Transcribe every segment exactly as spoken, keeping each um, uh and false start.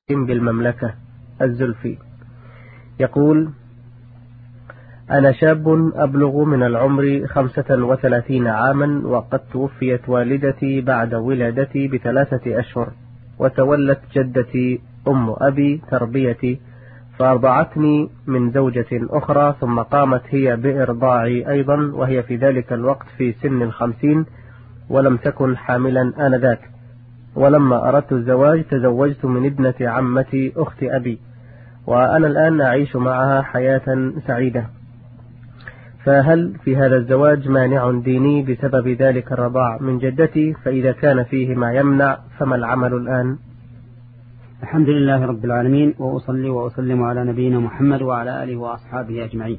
بالمملكة الزلفي. يقول: أنا شاب أبلغ من العمر خمسة وثلاثين عاما، وقد توفيت والدتي بعد ولادتي بثلاثة أشهر، وتولت جدتي أم أبي تربيتي فأرضعتني من زوجة أخرى، ثم قامت هي بإرضاعي أيضا، وهي في ذلك الوقت في سن الخمسين ولم تكن حاملا آنذاك. ولما أردت الزواج تزوجت من ابنة عمتي أخت أبي، وأنا الآن أعيش معها حياة سعيدة. فهل في هذا الزواج مانع ديني بسبب ذلك الرضاع من جدتي؟ فإذا كان فيه ما يمنع فما العمل الآن؟ الحمد لله رب العالمين، وأصلي وأسلم على نبينا محمد وعلى آله وأصحابه أجمعين.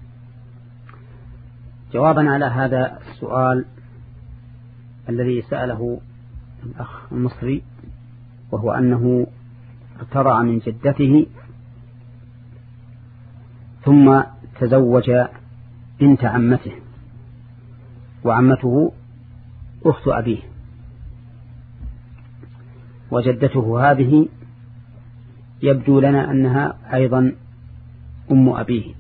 جوابا على هذا السؤال الذي سأله الأخ المصري، وهو أنه ارتضع من جدته ثم تزوج بنت عمته، وعمته أخت أبيه، وجدته هذه يبدو لنا أنها أيضا أم أبيه،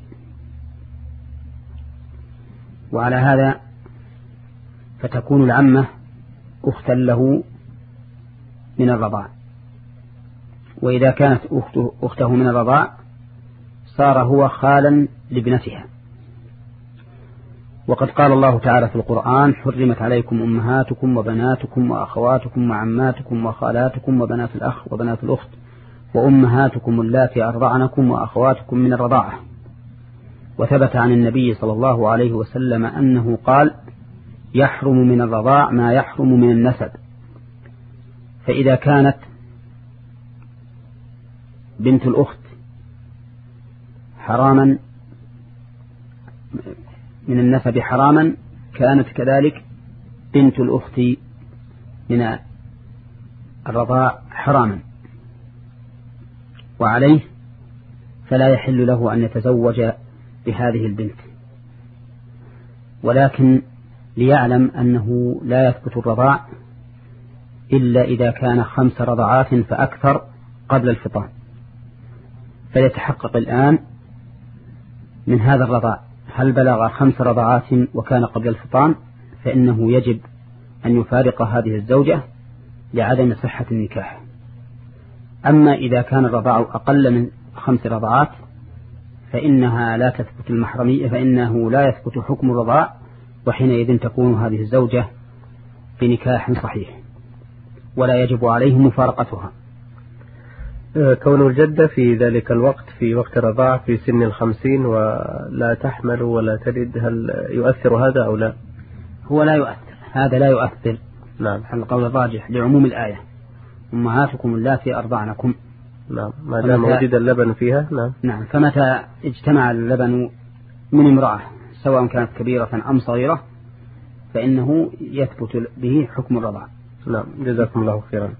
وعلى هذا فتكون العمة أختا له من الرضاع، وإذا كانت أخته, أخته من الرضاع صار هو خالا لابنتها. وقد قال الله تعالى في القرآن: حرمت عليكم أمهاتكم وبناتكم وأخواتكم وعماتكم وخالاتكم وبنات الأخ وبنات الأخت وأمهاتكم اللاتي أرضعنكم وأخواتكم من الرضاعة. وثبت عن النبي صلى الله عليه وسلم أنه قال: يحرم من الرضاع ما يحرم من النسب. فإذا كانت بنت الأخت حراما من النسب حراما، كانت كذلك بنت الأخت من الرضاع حراما، وعليه فلا يحل له أن يتزوج بهذه البنت. ولكن ليعلم أنه لا يثبت الرضاع إلا إذا كان خمس رضعات فأكثر قبل الفطام، فيتحقق الآن من هذا الرضاع هل بلغ خمس رضعات وكان قبل الفطام، فإنه يجب أن يفارق هذه الزوجة لعدم صحة النكاح. أما إذا كان الرضاع أقل من خمس رضعات فإنها لا تثبت المحرمية، فإنه لا يثبت حكم الرضاع، وحينئذ تكون هذه الزوجة بنكاح صحيح ولا يجب عليه مفارقتها. كون الجدة في ذلك الوقت في وقت الرضاعة في سن الخمسين ولا تحمل ولا تلد، هل يؤثر هذا أو لا؟ هو لا يؤثر، هذا لا يؤثر. نعم، على القول الراجح لعموم الآية: أمهاتكم اللاتي أرضعنكم. نعم، ما دام وجد اللبن فيها. نعم نعم فمتى اجتمع اللبن من امرأة سواء كانت كبيرة أم صغيرة فإنه يثبت به حكم الرضاع. نعم، جزاكم الله خيرا.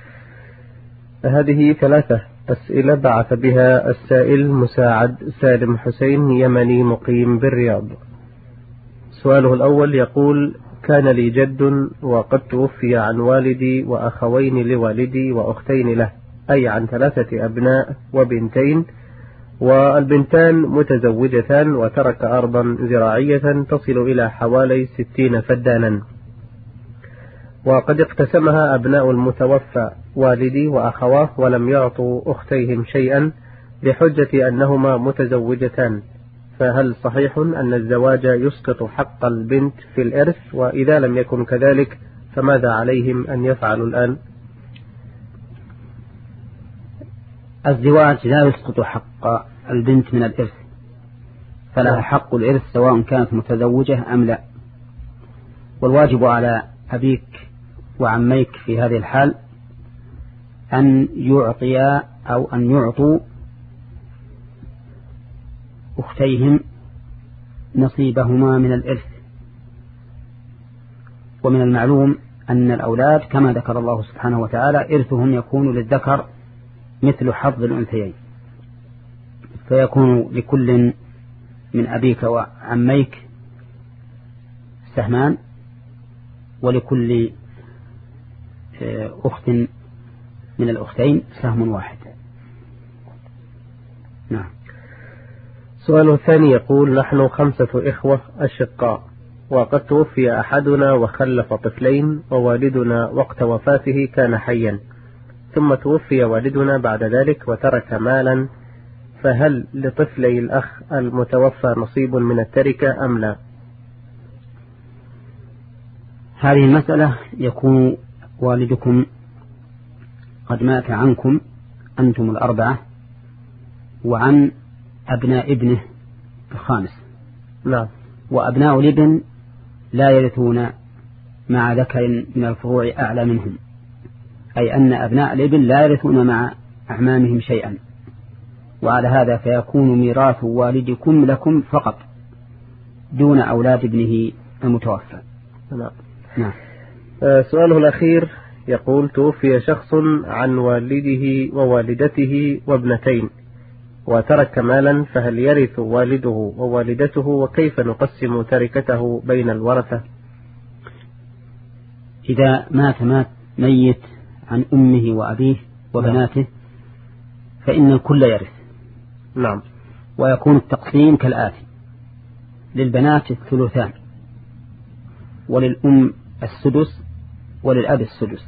هذه ثلاثة أسئلة بعث بها السائل مساعد سالم حسين، يمني مقيم بالرياض. سؤاله الأول يقول: كان لي جد وقد توفي عن والدي وأخوين لوالدي وأختين له، أي عن ثلاثة أبناء وبنتين، والبنتان متزوجتان، وترك أرضا زراعية تصل إلى حوالي ستين فدانا، وقد اقتسمها أبناء المتوفى والدي وأخواه ولم يعطوا أختيهم شيئا بحجة أنهما متزوجتان، فهل صحيح أن الزواج يسقط حق البنت في الإرث؟ وإذا لم يكن كذلك فماذا عليهم أن يفعلوا الآن؟ الزواج لا يسقط حق البنت من الإرث، فلها حق الإرث سواء كانت متزوجة أم لا. والواجب على أبيك وعميك في هذه الحال أن يعطيا أو أن يعطوا أختيهم نصيبهما من الإرث. ومن المعلوم أن الأولاد كما ذكر الله سبحانه وتعالى إرثهم يكون للذكر مثل حظ الأنثيين، فيكون لكل من أبيك وعميك سهمان، ولكل أخت من الأختين سهم واحد. نعم. سؤال ثاني يقول: نحن خمسة إخوة أشقاء، وقد توفي أحدنا وخلف طفلين، ووالدنا وقت وفاته كان حيا، ثم توفي والدنا بعد ذلك وترك مالا، فهل لطفلي الأخ المتوفى نصيب من التركة أم لا؟ هذه المسألة يكون والدكم قد مات عنكم أنتم الأربعة وعن أبناء ابنه الخامس. نعم. وأبناء الابن لا يرثون مع ذكر من الفروع أعلى منهم، أي أن أبناء الابن لا يرثون مع أعمامهم شيئا، وعلى هذا فيكون ميراث والدكم لكم فقط دون أولاد ابنه المتوفى. نعم. نعم. آه سؤاله الأخير يقول: توفي شخص عن والده ووالدته وابنتين وترك مالا، فهل يرث والده ووالدته، وكيف نقسم تركته بين الورثة؟ إذا مات مات ميت عن أمه وأبيه وبناته فإن الكل يرث. نعم. ويكون التقسيم كالآتي: للبنات الثلثان، وللأم السدس، وللأب السدس.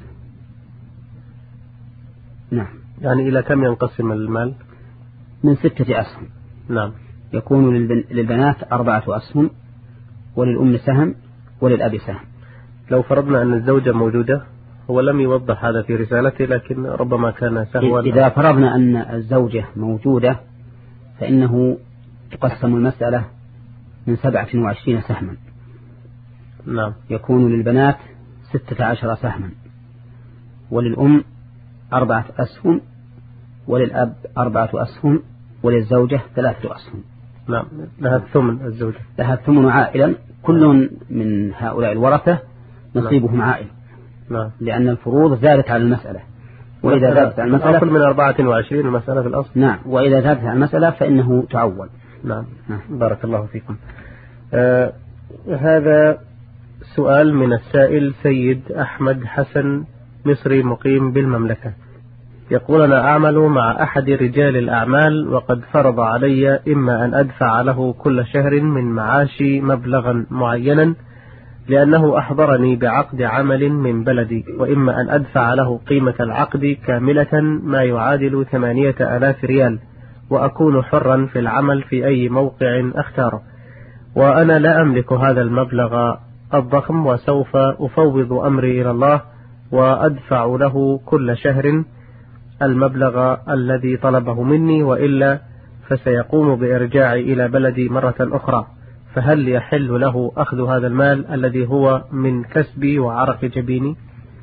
نعم. يعني إلى كم ينقسم المال؟ من ستة أسهم. نعم. يكون للبنات أربعة أسهم، وللأم سهم، وللأب سهم. لو فرضنا أن الزوجة موجودة، هو لم يوضح هذا في رسالته لكن ربما كان سهوا. إذا فرضنا أن الزوجة موجودة فإنه تقسم المسألة من سبعة وعشرين سهما. نعم. يكون للبنات ستة عشر سهما، وللأم أربعة أسهم، وللأب أربعة أسهم، وللزوجة ثلاثة أسهم. نعم. لها الثمن الزوجة. لها الثمن عائلا، كل من هؤلاء الورثة نصيبهم عائل. نعم. لأن الفروض زادت على المسألة، وإذا زادت على المسألة أقل من أربعة وعشرين المسألة في الأصل. نعم. وإذا زادت على المسألة فإنه تعول. نعم. نعم. بارك الله فيكم. آه هذا سؤال من السائل سيد أحمد حسن، مصري مقيم بالمملكة، يقول: أنا أعمل مع أحد رجال الأعمال، وقد فرض علي إما أن أدفع له كل شهر من معاشي مبلغا معينا لأنه أحضرني بعقد عمل من بلدي، وإما أن أدفع له قيمة العقد كاملة ما يعادل ثمانية آلاف ريال، وأكون حرا في العمل في أي موقع أختاره، وأنا لا أملك هذا المبلغ الضخم، وسوف أفوض أمري إلى الله وأدفع له كل شهر المبلغ الذي طلبه مني، وإلا فسيقوم بإرجاعي إلى بلدي مرة أخرى، فهل يحل له أخذ هذا المال الذي هو من كسبي وعرق جبيني؟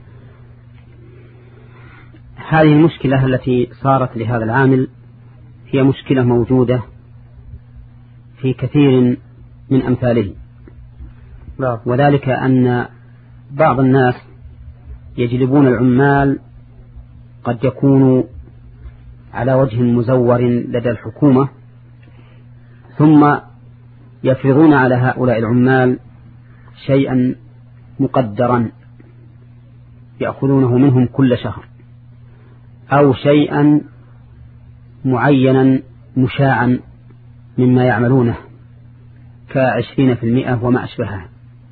هذه المشكلة التي صارت لهذا العامل هي مشكلة موجودة في كثير من أمثاله. نعم. وذلك أن بعض الناس يجلبون العمال قد يكون على وجه مزور لدى الحكومة، ثم يفرضون على هؤلاء العمال شيئا مقدرا يأخذونه منهم كل شهر، أو شيئا معينا مشاعا مما يعملونه كعشرين في المئة وما أشبهها.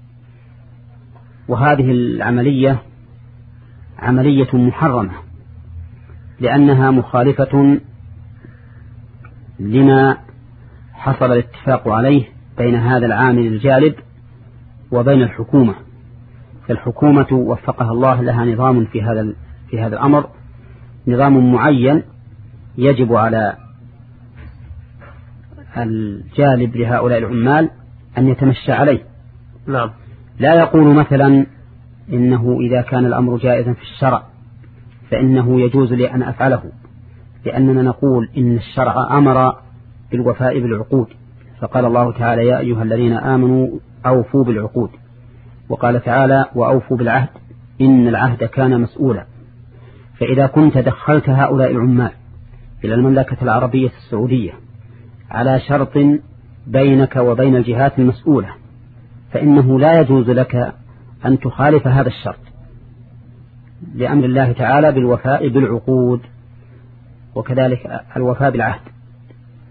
وهذه العملية عملية محرمة، لأنها مخالفة لما حصل الاتفاق عليه بين هذا العامل الجالب وبين الحكومة. فالحكومة وفقها الله لها نظام في هذا في هذا الأمر، نظام معين يجب على الجالب لهؤلاء العمال أن يتمشى عليه. نعم. لا يقول مثلا إنه إذا كان الأمر جائزا في الشرع فإنه يجوز لي أن أفعله، لأننا نقول إن الشرع أمر بالوفاء بالعقود، فقال الله تعالى: يا أيها الذين آمنوا أوفوا بالعقود، وقال تعالى: وأوفوا بالعهد إن العهد كان مسؤولا. فإذا كنت دخلت هؤلاء العمال إلى المملكة العربية السعودية على شرط بينك وبين الجهات المسؤولة، فإنه لا يجوز لك أن تخالف هذا الشرط لأمر الله تعالى بالوفاء بالعقود، وكذلك الوفاء بالعهد.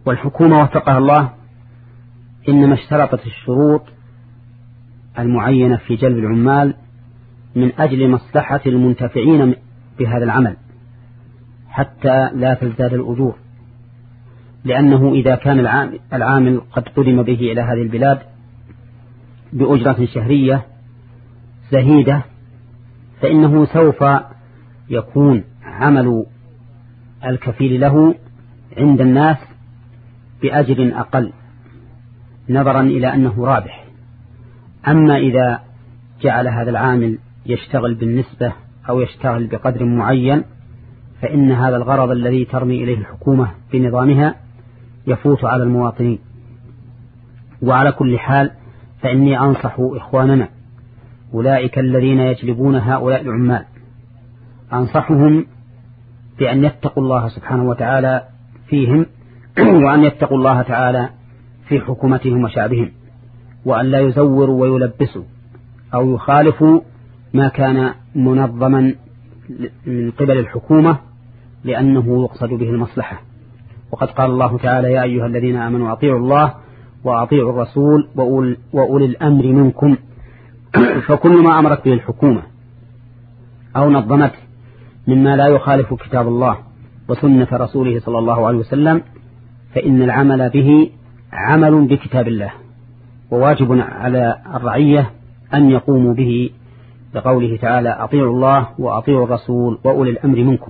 والحكومة وفقها الله إنما اشترطت الشروط المعينة في جلب العمال من أجل مصلحة المنتفعين بهذا العمل حتى لا تزداد الأجور، لأنه إذا كان العامل قد قدم به إلى هذه البلاد بأجرة شهرية زهيدة فإنه سوف يكون عمل الكفيل له عند الناس بأجر أقل نظرا إلى أنه رابح. أما إذا جعل هذا العامل يشتغل بالنسبة أو يشتغل بقدر معين فإن هذا الغرض الذي ترمي إليه الحكومة بنظامها يفوت على المواطنين. وعلى كل حال فإني أنصح إخواننا أولئك الذين يجلبون هؤلاء العمال أنصحهم بأن يتقوا الله سبحانه وتعالى فيهم وأن يتقوا الله تعالى في حكومتهم وشعبهم، وأن لا يزوروا ويلبسوا أو يخالفوا ما كان منظما من قبل الحكومة لأنه يقصد به المصلحة. وقد قال الله تعالى: يا أيها الذين آمنوا أطيعوا الله وأطيعوا الرسول وأولي الأمر منكم. فكل ما أمرت به الحكومة أو نظمته مما لا يخالف كتاب الله وسنة رسوله صلى الله عليه وسلم فإن العمل به عمل بكتاب الله، وواجب على الرعية أن يقوموا به بقوله تعالى: أطيعوا الله وأطيعوا الرسول وأولي الأمر منكم.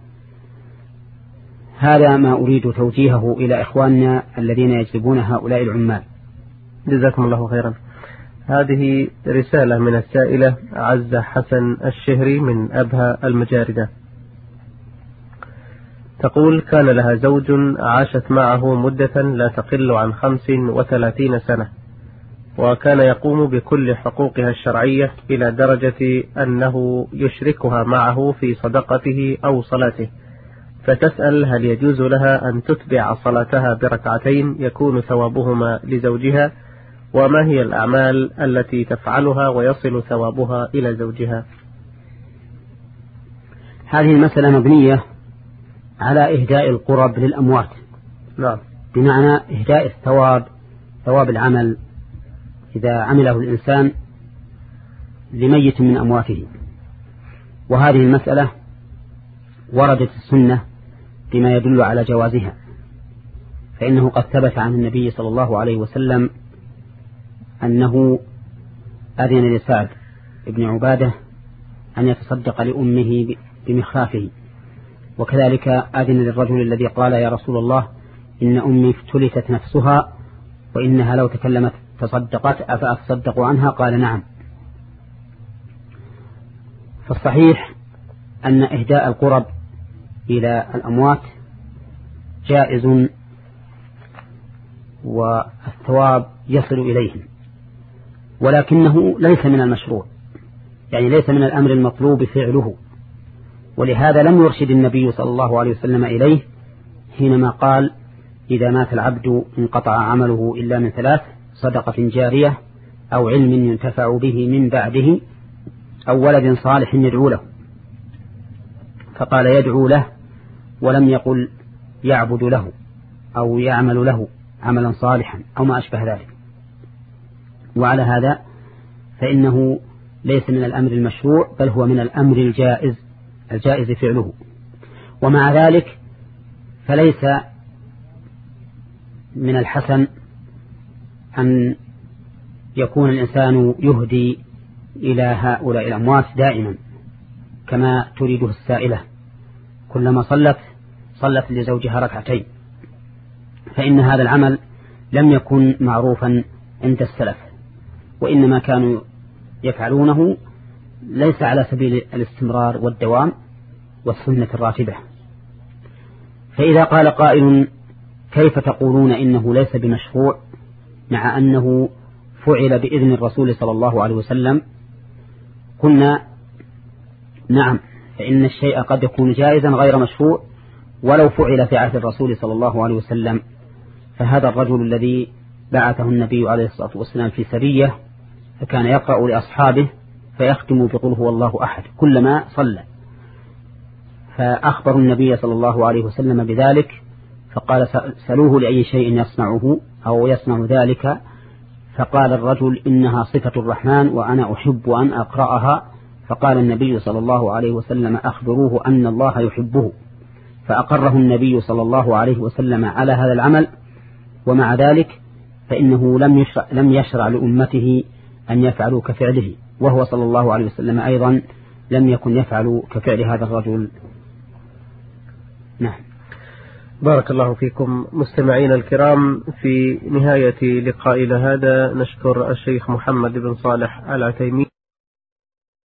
هذا ما أريد توجيهه إلى إخواننا الذين يجلبون هؤلاء العمال. جزاكم الله خيرا. هذه رسالة من السائلة عزة حسن الشهري من أبها المجاردة، تقول: كان لها زوج عاشت معه مدة لا تقل عن خمس وثلاثين سنة، وكان يقوم بكل حقوقها الشرعية إلى درجة أنه يشركها معه في صدقته أو صلاته، فتسأل هل يجوز لها أن تتبع صلاتها بركعتين يكون ثوابهما لزوجها، وما هي الأعمال التي تفعلها ويصل ثوابها إلى زوجها؟ هذه المسألة مبنية على إهداء القرب للأموات. نعم. بمعنى إهداء الثواب، ثواب العمل إذا عمله الإنسان لميت من أمواته. وهذه المسألة وردت السنة بما يدل على جوازها، فإنه قد ثبت عن النبي صلى الله عليه وسلم أنه أذن لسعد بن عبادة أن يتصدق لأمه بمخافه، وكذلك أذن للرجل الذي قال: يا رسول الله، إن أمي افتلتت نفسها وإنها لو تكلمت تصدقت أفأتصدق عنها؟ قال: نعم. فالصحيح أن إهداء القرب إلى الأموات جائز والثواب يصل إليهم، ولكنه ليس من المشروع، يعني ليس من الأمر المطلوب فعله، ولهذا لم يرشد النبي صلى الله عليه وسلم إليه حينما قال: إذا مات العبد انقطع عمله إلا من ثلاث: صدقة جارية أو علم ينتفع به من بعده أو ولد صالح يدعو له. فقال يدعو له ولم يقل يعبد له أو يعمل له عملا صالحا أو ما أشبه ذلك. وعلى هذا فإنه ليس من الأمر المشروع، بل هو من الأمر الجائز الجائز فعله. ومع ذلك فليس من الحسن أن يكون الإنسان يهدي إلى هؤلاء الأموات دائما كما تريده السائلة، كلما صلت صلت لزوجها ركعتين، فإن هذا العمل لم يكن معروفا عند السلف، وإنما كانوا يفعلونه ليس على سبيل الاستمرار والدوام والسنة الراتبة. فإذا قال قائل: كيف تقولون إنه ليس بمشروع مع أنه فعل بإذن الرسول صلى الله عليه وسلم؟ قلنا: نعم، فإن الشيء قد يكون جائزا غير مشروع ولو فعل في عهد الرسول صلى الله عليه وسلم. فهذا الرجل الذي بعثه النبي عليه الصلاة والسلام في سرية فكان يقرأ لأصحابه فيختم بقل هو الله أحد كلما صلى، فأخبر النبي صلى الله عليه وسلم بذلك فقال سألوه لأي شيء يصنعه أو يصنع ذلك، فقال الرجل إنها صفة الرحمن وأنا أحب أن أقرأها. فقال النبي صلى الله عليه وسلم أخبروه أن الله يحبه، فأقره النبي صلى الله عليه وسلم على هذا العمل. ومع ذلك فإنه لم يشرع, لم يشرع لأمته أن يفعلوا كفعله، وهو صلى الله عليه وسلم أيضا لم يكن يفعل كفعل هذا الرجل. نعم. بارك الله فيكم. مستمعين الكرام، في نهاية لقائنا هذا نشكر الشيخ محمد بن صالح العثيمين